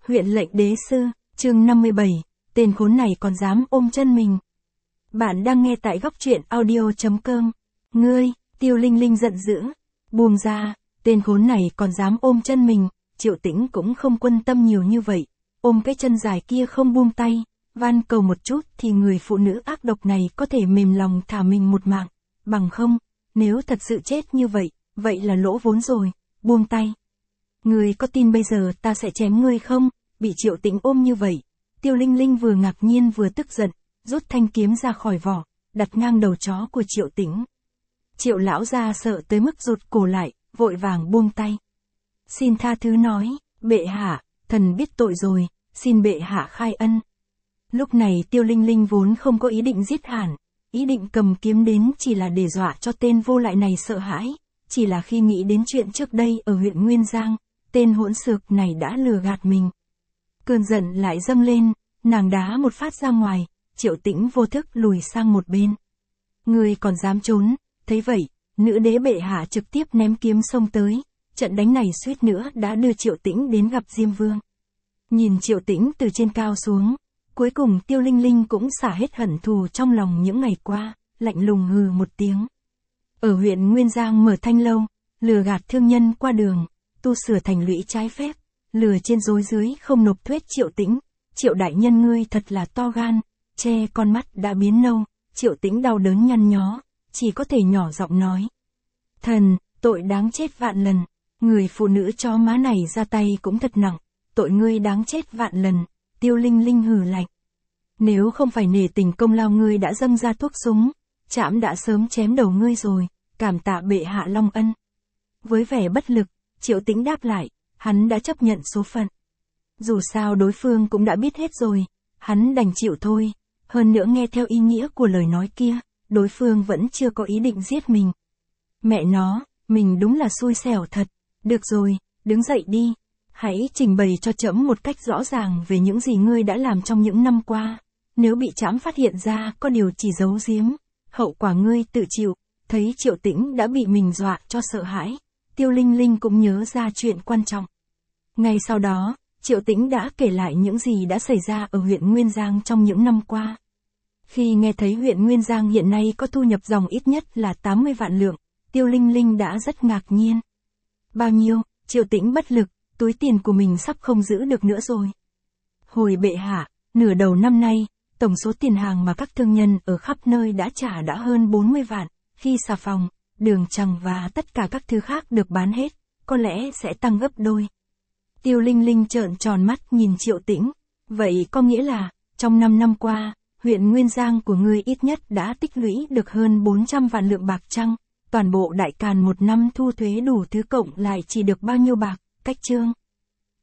Huyện lệnh đế sư, chương 57, tên khốn này còn dám ôm chân mình. Bạn đang nghe tại góc truyện audio.com. Ngươi, Tiêu Linh Linh giận dữ. Buông ra, tên khốn này còn dám ôm chân mình. Triệu Tĩnh cũng không quan tâm nhiều như vậy. Ôm cái chân dài kia không buông tay, van cầu một chút thì người phụ nữ ác độc này có thể mềm lòng thả mình một mạng. Bằng không, nếu thật sự chết như vậy, vậy là lỗ vốn rồi, buông tay. Ngươi có tin bây giờ ta sẽ chém ngươi không? Bị Triệu Tĩnh ôm như vậy, Tiêu Linh Linh vừa ngạc nhiên vừa tức giận, rút thanh kiếm ra khỏi vỏ, đặt ngang đầu chó của Triệu Tĩnh. Triệu lão gia sợ tới mức rụt cổ lại, vội vàng buông tay. Xin tha thứ nói, bệ hạ, thần biết tội rồi, xin bệ hạ khai ân. Lúc này Tiêu Linh Linh vốn không có ý định giết hẳn, ý định cầm kiếm đến chỉ là để dọa cho tên vô lại này sợ hãi, chỉ là khi nghĩ đến chuyện trước đây ở huyện Nguyên Giang, tên hỗn xược này đã lừa gạt mình. Cơn giận lại dâng lên, nàng đá một phát ra ngoài, Triệu Tĩnh vô thức lùi sang một bên. Người còn dám trốn, thấy vậy, nữ đế bệ hạ trực tiếp ném kiếm xông tới, trận đánh này suýt nữa đã đưa Triệu Tĩnh đến gặp Diêm Vương. Nhìn Triệu Tĩnh từ trên cao xuống, cuối cùng Tiêu Linh Linh cũng xả hết hận thù trong lòng những ngày qua, lạnh lùng hừ một tiếng. Ở huyện Nguyên Giang mở thanh lâu, lừa gạt thương nhân qua đường, tu sửa thành lũy trái phép, lừa trên dối dưới không nộp thuế. Triệu Tĩnh, Triệu đại nhân ngươi thật là to gan, che con mắt đã biến nâu. Triệu Tĩnh đau đớn nhăn nhó, chỉ có thể nhỏ giọng nói. Thần, tội đáng chết vạn lần, người phụ nữ chó má này ra tay cũng thật nặng, tội ngươi đáng chết vạn lần. Tiêu Linh Linh hừ lạnh. Nếu không phải nể tình công lao ngươi đã dâng ra thuốc súng, trẫm đã sớm chém đầu ngươi rồi, cảm tạ bệ hạ long ân. Với vẻ bất lực, Triệu Tĩnh đáp lại, hắn đã chấp nhận số phận. Dù sao đối phương cũng đã biết hết rồi, hắn đành chịu thôi, hơn nữa nghe theo ý nghĩa của lời nói kia, đối phương vẫn chưa có ý định giết mình. Mẹ nó, mình đúng là xui xẻo thật. Được rồi, đứng dậy đi, hãy trình bày cho trẫm một cách rõ ràng về những gì ngươi đã làm trong những năm qua. Nếu bị trẫm phát hiện ra có điều chỉ giấu giếm, hậu quả ngươi tự chịu. Thấy Triệu Tĩnh đã bị mình dọa cho sợ hãi, Tiêu Linh Linh cũng nhớ ra chuyện quan trọng. Ngay sau đó, Triệu Tĩnh đã kể lại những gì đã xảy ra ở huyện Nguyên Giang trong những năm qua. Khi nghe thấy huyện Nguyên Giang hiện nay có thu nhập dòng ít nhất là 80 vạn lượng, Tiêu Linh Linh đã rất ngạc nhiên. Bao nhiêu? Triệu Tĩnh bất lực, túi tiền của mình sắp không giữ được nữa rồi. Hồi bệ hạ, nửa đầu năm nay, tổng số tiền hàng mà các thương nhân ở khắp nơi đã trả đã hơn 40 vạn, khi xà phòng, đường chằng và tất cả các thứ khác được bán hết, có lẽ sẽ tăng gấp đôi. Tiêu Linh Linh trợn tròn mắt nhìn Triệu Tĩnh, vậy có nghĩa là, trong 5 năm qua, huyện Nguyên Giang của ngươi ít nhất đã tích lũy được hơn 400 vạn lượng bạc chăng? Toàn bộ Đại Càn một năm thu thuế đủ thứ cộng lại chỉ được bao nhiêu bạc? Cách chương